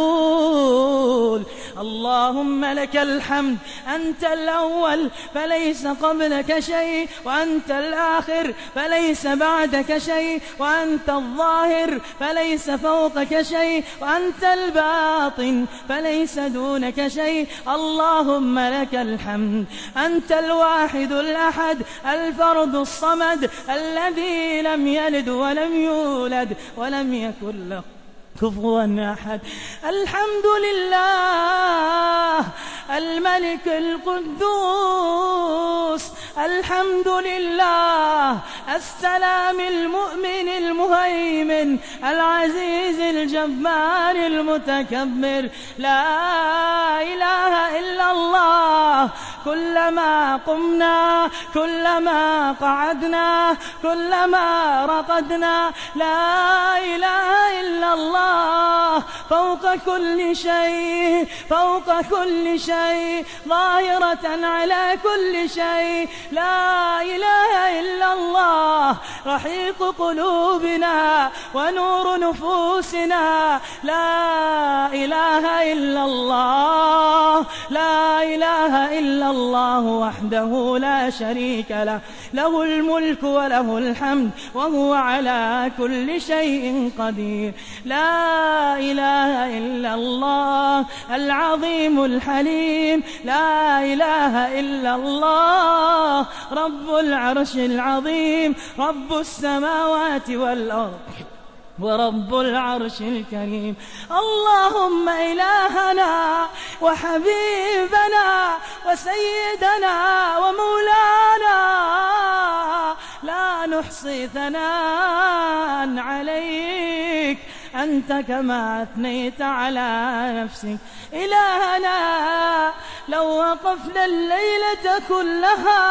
نقول. اللهم لك الحمد أنت الأول فليس قبلك شيء، وأنت الآخر فليس بعدك شيء، وأنت الظاهر فليس فوقك شيء، وأنت الباطن فليس دونك شيء. اللهم لك الحمد أنت الواحد الأحد الفرد الصمد الذي لم يلد ولم يولد ولم يكن له كفوا أحد. الحمد لله الملك القدوس، الحمد لله السلام المؤمن المهيمن العزيز الجبار المتكبر. لا إله إلا الله كلما قمنا، كلما قعدنا، كلما رقدنا. لا إله إلا الله فوق كل شيء، فوق كل شيء، ظاهرة على كل شيء. لا إله إلا الله رحيق قلوبنا ونور نفوسنا. لا إله إلا الله، لا إله إلا الله وحده لا شريك له، له الملك وله الحمد وهو على كل شيء قدير. لا إله إلا الله العظيم الحليم، لا إله إلا الله رب العرش العظيم، رب السماوات والأرض ورب العرش الكريم. اللهم إلهنا وحبيبنا وسيدنا ومولانا لا نحصي ثناء عليك أنت كما أثنيت على نفسك. إلهنا لو وقفنا الليلة كلها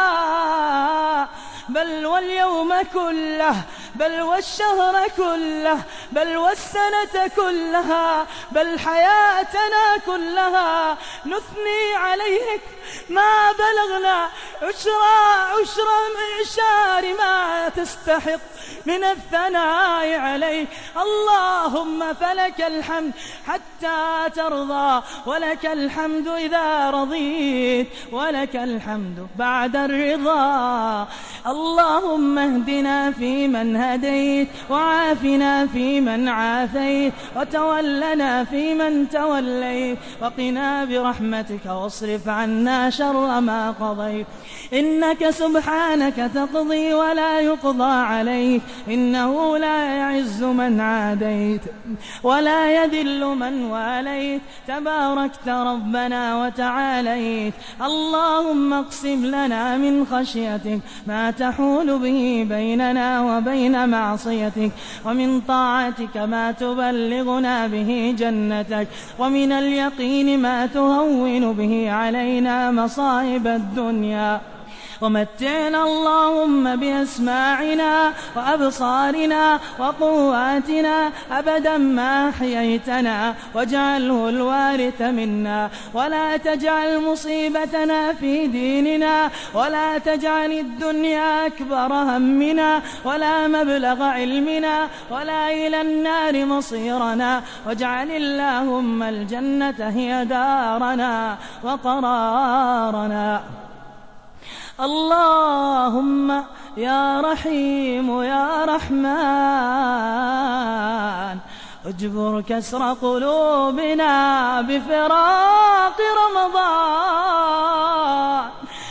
بل واليوم كله، بل والشهر كله، بل والسنة كلها، بل حياتنا كلها نثني عليك ما بلغنا عشر معشار ما تستحق. من الثناء عليك. اللهم فلك الحمد حتى ترضى، ولك الحمد إذا رضيت، ولك الحمد بعد الرضا. اللهم اهدنا فيمن هديت، وعافنا فيمن عافيت، وتولنا فيمن توليت، وقنا برحمتك واصرف عنا شر ما قضيت. إنك سبحانك تقضي ولا يقضى عليك، إنه لا يعز من عاديت ولا يذل من واليت، تباركت ربنا وتعاليت. اللهم اقسم لنا من خشيتك ما تحول به بيننا وبين معصيتك، ومن طاعتك ما تبلغنا به جنتك، ومن اليقين ما تهون به علينا مصائب الدنيا. ومتعنا اللهم بأسماعنا وأبصارنا وقواتنا أبدا ما أحييتنا، واجعله الوارث منا، ولا تجعل مصيبتنا في ديننا، ولا تجعل الدنيا أكبر همنا ولا مبلغ علمنا، ولا إلى النار مصيرنا، واجعل اللهم الجنة هي دارنا وقرارنا. اللهم يا رحيم يا رحمن اجبر كسر قلوبنا بفراق رمضان.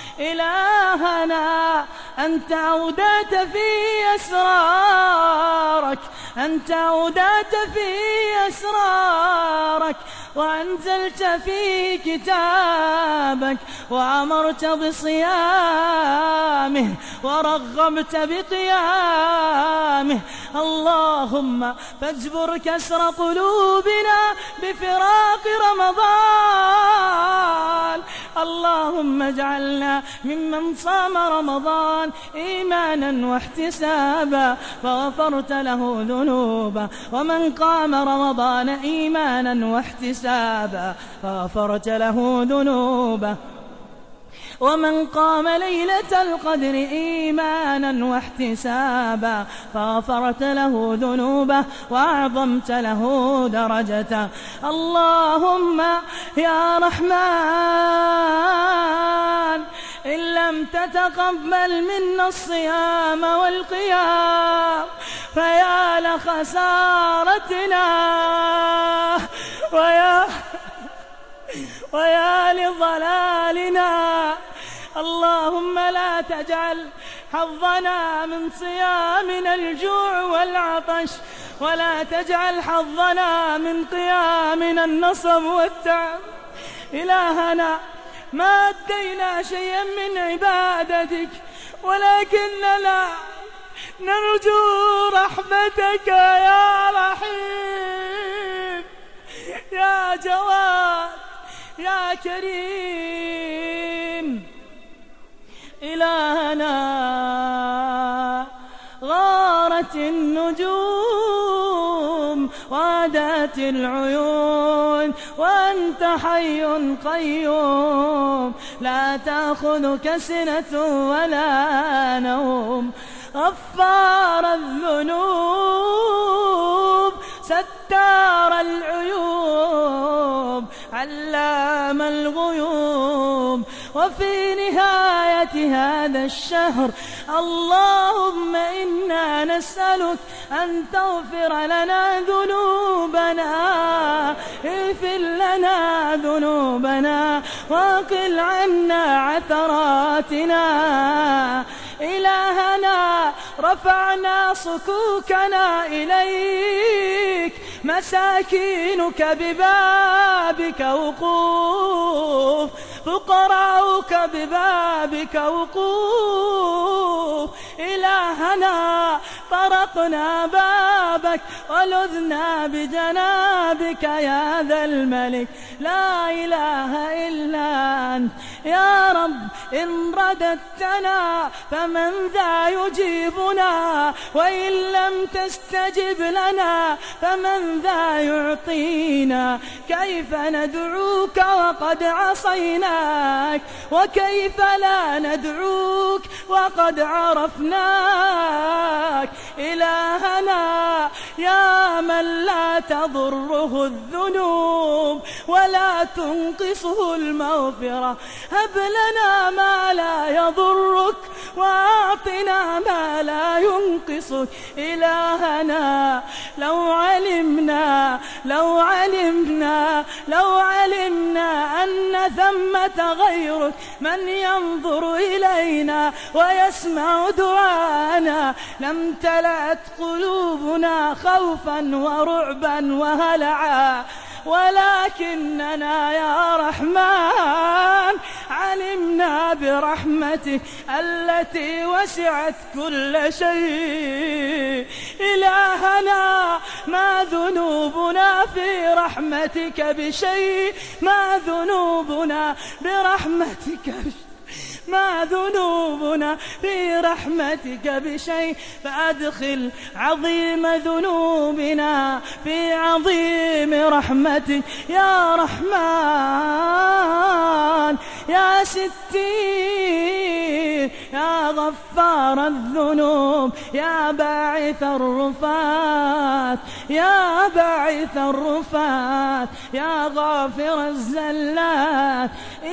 إلهنا أنت أودعت في أسرارك، أنت أودعت في أسرارك، وأنزلت في كتابك، وأمرت بصيامه، ورغبت بقيامه. اللهم فاجبر كسر قلوبنا بفراق رمضان. اللهم اجعلنا ممن صام رمضان إيمانا واحتسابا فغفرت له ذنوبه، ومن قام رمضان إيمانا واحتسابا فغفرت له ذنوبه، ومن قام ليلة القدر إيمانا واحتسابا فغفرت له ذنوبه وأعظمت له درجته. اللهم يا رحمن إن لم تتقبل منا الصيام والقيام فيا لخسارتنا ويا لضلالنا. اللهم لا تجعل حظنا من صيامنا الجوع والعطش، ولا تجعل حظنا من قيامنا النصب والتعب. إلهنا ما أدينا شيئا من عبادتك، ولكننا نرجو رحمتك يا رحيم يا جواد يا كريم. إلهنا غارت النجوم وادت العيون، وأنت حي قيوم لا تأخذك سنة ولا نوم. غفار الذنوب ستار العيوب علام الغيوب. وفي نهاية هذا الشهر اللهم إنا نسألك أن تغفر لنا ذنوبنا، اغفر لنا ذنوبنا واقل عنا عثراتنا. إلهنا رفعنا صكوكنا إليك، مساكينك ببابك وقوف، فقراؤك ببابك وقوف. إلهنا طرقنا بابك ولذنا بجنابك يا ذا الملك، لا إله إلا أنت. يا رب إن رددتنا فمن ذا يجيبنا، وإن لم تستجب لنا فمن ذا يعطينا. كيف ندعوك وقد عصيناك، وكيف لا ندعوك وقد عرفناك. إلهنا يا من لا تضره الذنوب ولا تنقصه المغفرة، هب لنا ما لا يضرك وأعطنا ما لا ينقصك. إلهنا لو علمنا أن ثمة غيرك من ينظر إلينا ويسمع دعانا لامتلأت قلوبنا خوفا ورعبا وهلعا، ولكننا يا رحمن علمنا برحمتك التي وسعت كل شيء. إلهنا ما ذنوبنا في رحمتك بشيء، ما ذنوبنا في رحمتك بشيء، فأدخل عظيم ذنوبنا في عظيم رحمتك يا رحمن يا ستير يا غفار الذنوب يا باعث الرفات يا غافر الزلات.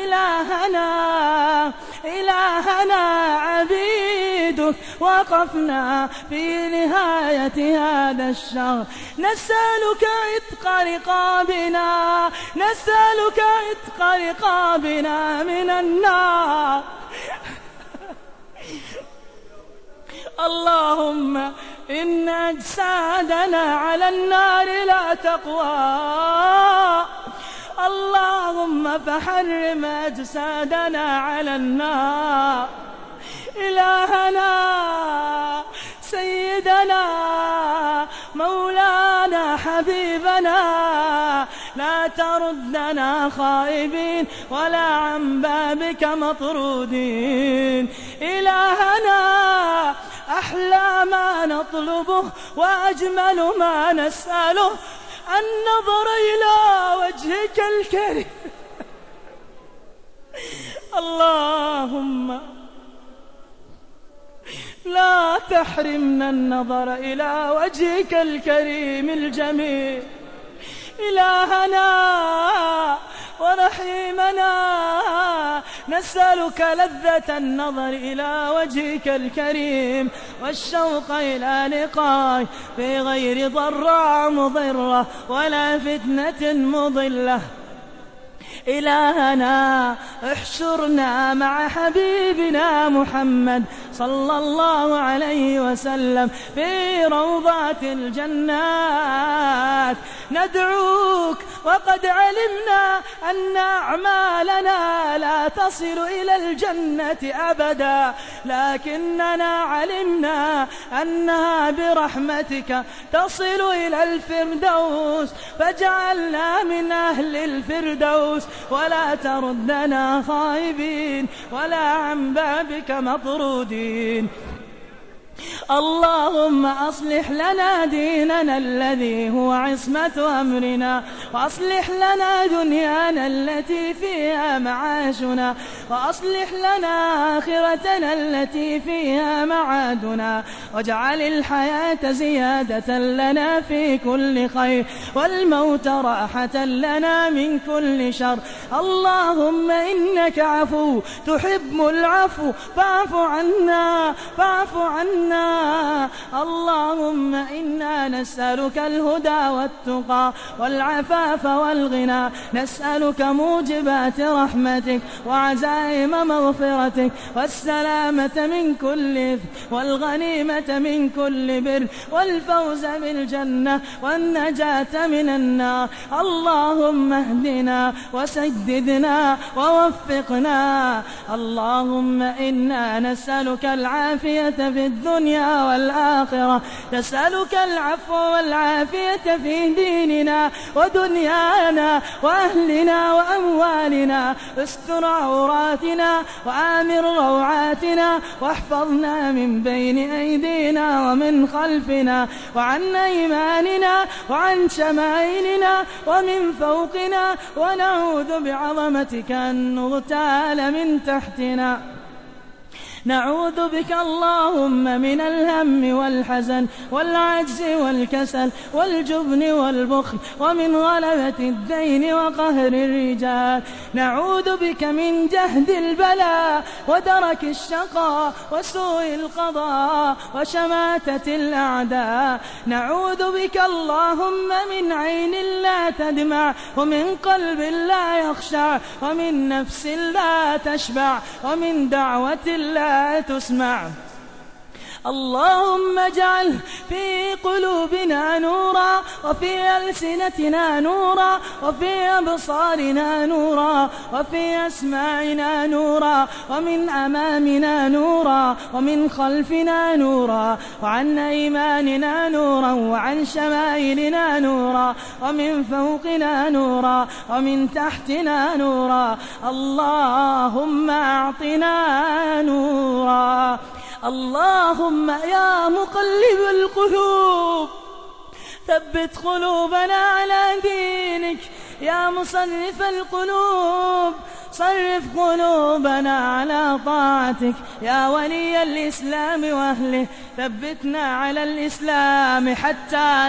إلهنا عبيدك وقفنا في نهاية هذا الشهر نسألك عتق رقابنا من النار. اللهم إن أجسادنا على النار لا تقوى، اللهم فحرم أجسادنا على النار. إلهنا سيدنا مولانا حبيبنا لا تردنا خائبين ولا عن بابك مطرودين. إلهنا أحلى ما نطلبه وأجمل ما نسأله النظر إلى وجهك الكريم. اللهم لا تحرمنا النظر إلى وجهك الكريم الجميل. إلهنا ورحيمنا نسألك لذة النظر إلى وجهك الكريم والشوق إلى لقائك في غير ضراء مضرة ولا فتنة مضلة. إلهنا احشرنا مع حبيبنا محمد صلى الله عليه وسلم في روضات الجنات. ندعوك وقد علمنا أن أعمالنا لا تصل إلى الجنة أبدا، لكننا علمنا أنها برحمتك تصل إلى الفردوس، فاجعلنا من أهل الفردوس ولا تردنا خائبين ولا عن بابك مطرودين. اللهم أصلح لنا ديننا الذي هو عصمة أمرنا، وأصلح لنا دنيانا التي فيها معاشنا، وأصلح لنا آخرتنا التي فيها معادنا، واجعل الحياة زيادة لنا في كل خير والموت راحة لنا من كل شر. اللهم إنك عفو تحب العفو فاعف عنا. اللهم إنا نسألك الهدى والتقى والعفاف والغنى، نسألك موجبات رحمتك وعزائم مغفرتك والسلامة من كل إثم والغنيمة من كل بر والفوز بالجنة والنجاة من النار. اللهم اهدنا وسددنا ووفقنا. اللهم إنا نسألك العافية في الدنيا والآخرة، نسألك العفو والعافية في ديننا ودنيانا وأهلنا وأموالنا. استر عوراتنا وآمن روعاتنا، واحفظنا من بين أيدينا ومن خلفنا وعن أيماننا وعن شمائلنا ومن فوقنا، ونعوذ بعظمتك أن نغتال من تحتنا. نعوذ بك اللهم من الهم والحزن والعجز والكسل والجبن والبخل ومن غلبة الدين وقهر الرجال. نعوذ بك من جهد البلاء ودرك الشقاء وسوء القضاء وشماتة الأعداء. نعوذ بك اللهم من عين لا تدمع ومن قلب لا يخشع ومن نفس لا تشبع ومن دعوة لا تسمع. اللهم اجعل في قلوبنا نورا وفي ألسنتنا نورا وفي أبصارنا نورا وفي أسماعنا نورا ومن أمامنا نورا ومن خلفنا نورا وعن أيماننا نورا وعن شمائلنا نورا ومن فوقنا نورا ومن تحتنا نورا. اللهم أعطنا نورا. اللهم يا مقلب القلوب ثبت قلوبنا على دينك. يا مصرف القلوب صرف قلوبنا على طاعتك. يا ولي الإسلام وأهله ثبتنا على الإسلام حتى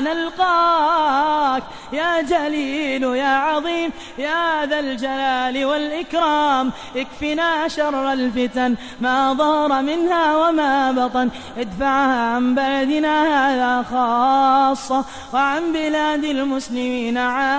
نلقاك يا جليل يا عظيم يا ذا الجلال والإكرام. اكفنا شر الفتن ما ظهر منها وما بطن. ادفعها عن بلدنا هذا خاصة وعن بلاد المسلمين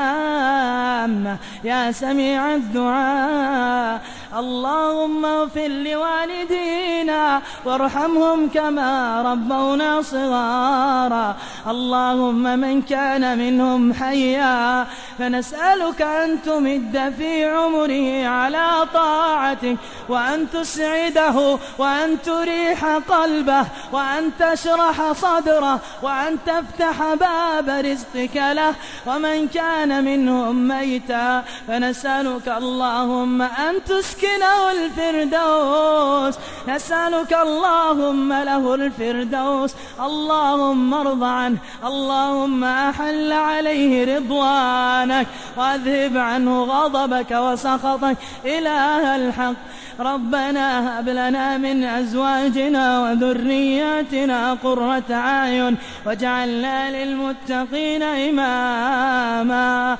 عامة يا سميع الدعاء. اللهم اغفر لوالدينا وارحمهم كما ربونا صغارا. اللهم من كان منهم حيا فنسألك أن تمد في عمره على طاعتك وأن تسعده وأن تريح قلبه وأن تشرح صدره وأن تفتح باب رزقك له. ومن كان منهم ميتا فنسألك اللهم أن تسكنه الفردوس. نسألك اللهم له الفردوس. اللهم ارض عنه. اللهم أحل عليه رضوانك وأذهب عنه غضبك وسخطك إله الحق. ربنا هب لنا من أزواجنا وذرياتنا قرة أعين واجعلنا للمتقين إماما.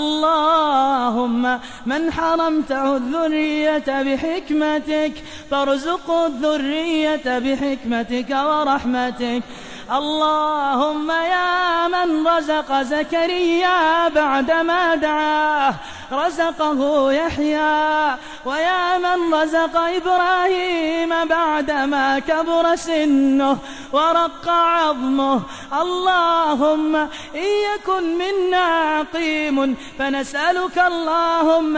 اللهم من حرمته الذرية بحكمتك فارزقه الذرية بحكمتك ورحمتك. اللهم يا من رزق زكريا بعدما دعاه رزقه يحيى ويا من رزق إبراهيم بعدما كبر سنه ورق عظمه. اللهم إن يكن منا عقيم فنسألك اللهم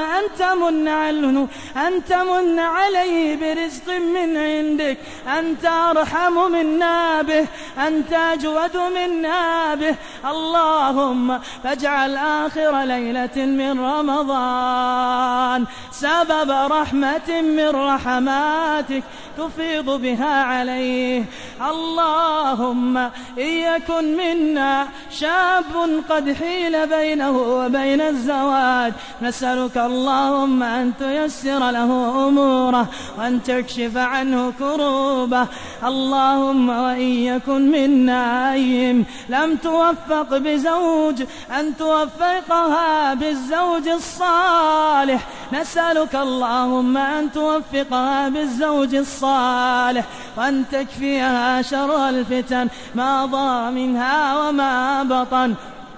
أن تمن عليه برزق من عندك. أنت أرحم منا به أنت أجود منا به. اللهم فاجعل آخر ليلة من رمضان سبب رحمة من رحماتك تفيض بها عليه. اللهم إن يكن منا شاب قد حيل بينه وبين الزواج نسألك اللهم أن تيسر له أموره وأن تكشف عنه كروبه. اللهم وإن يكن منا أيم لم توفق بزوج أن توفقها بالزوج الصالح. نسألك اللهم أن توفقها بالزوج الصالح وأن تكفيها شر الفتن ما ظهر منها وما بطن.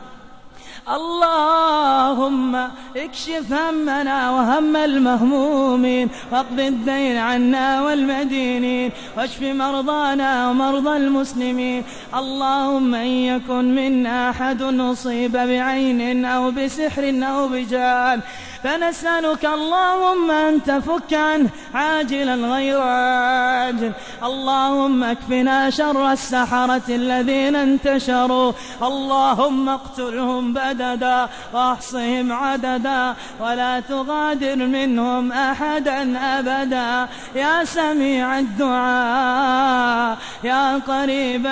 اللهم اكشف همنا وهم المهمومين واقض الدين عنا والمدينين واشف مرضانا ومرضى المسلمين. اللهم إن يكن منا أحد أصيب بعين أو بسحر أو بجان فنسألك اللهم أن تفك عنه عاجلا غير عاجل. اللهم اكفنا شر السحرة الذين انتشروا. اللهم اقتلهم بددا واحصهم عددا ولا تغادر منهم أحدا أبدا يا سميع الدعاء يا قريب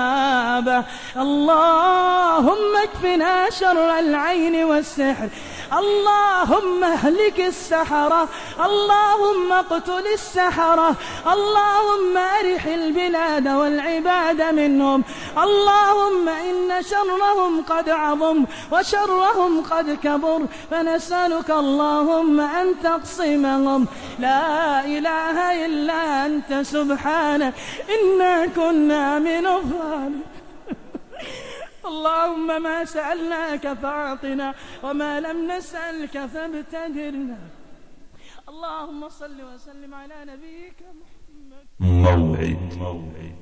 الإجابة. اللهم اكفنا شر العين والسحر. اللهم اهلك السحرة، اللهم اقتل السحرة، اللهم أرح البلاد والعباد منهم، اللهم إن شرهم قد عظم وشرهم قد كبر، فنسألك اللهم أن تقصمهم. لا إله إلا أنت سبحانك إنا كنا من الظالمين. اللهم ما سألناك فأعطنا وما لم نسألك فابتدرنا. اللهم صل وسلم على نبيك محمد. موعد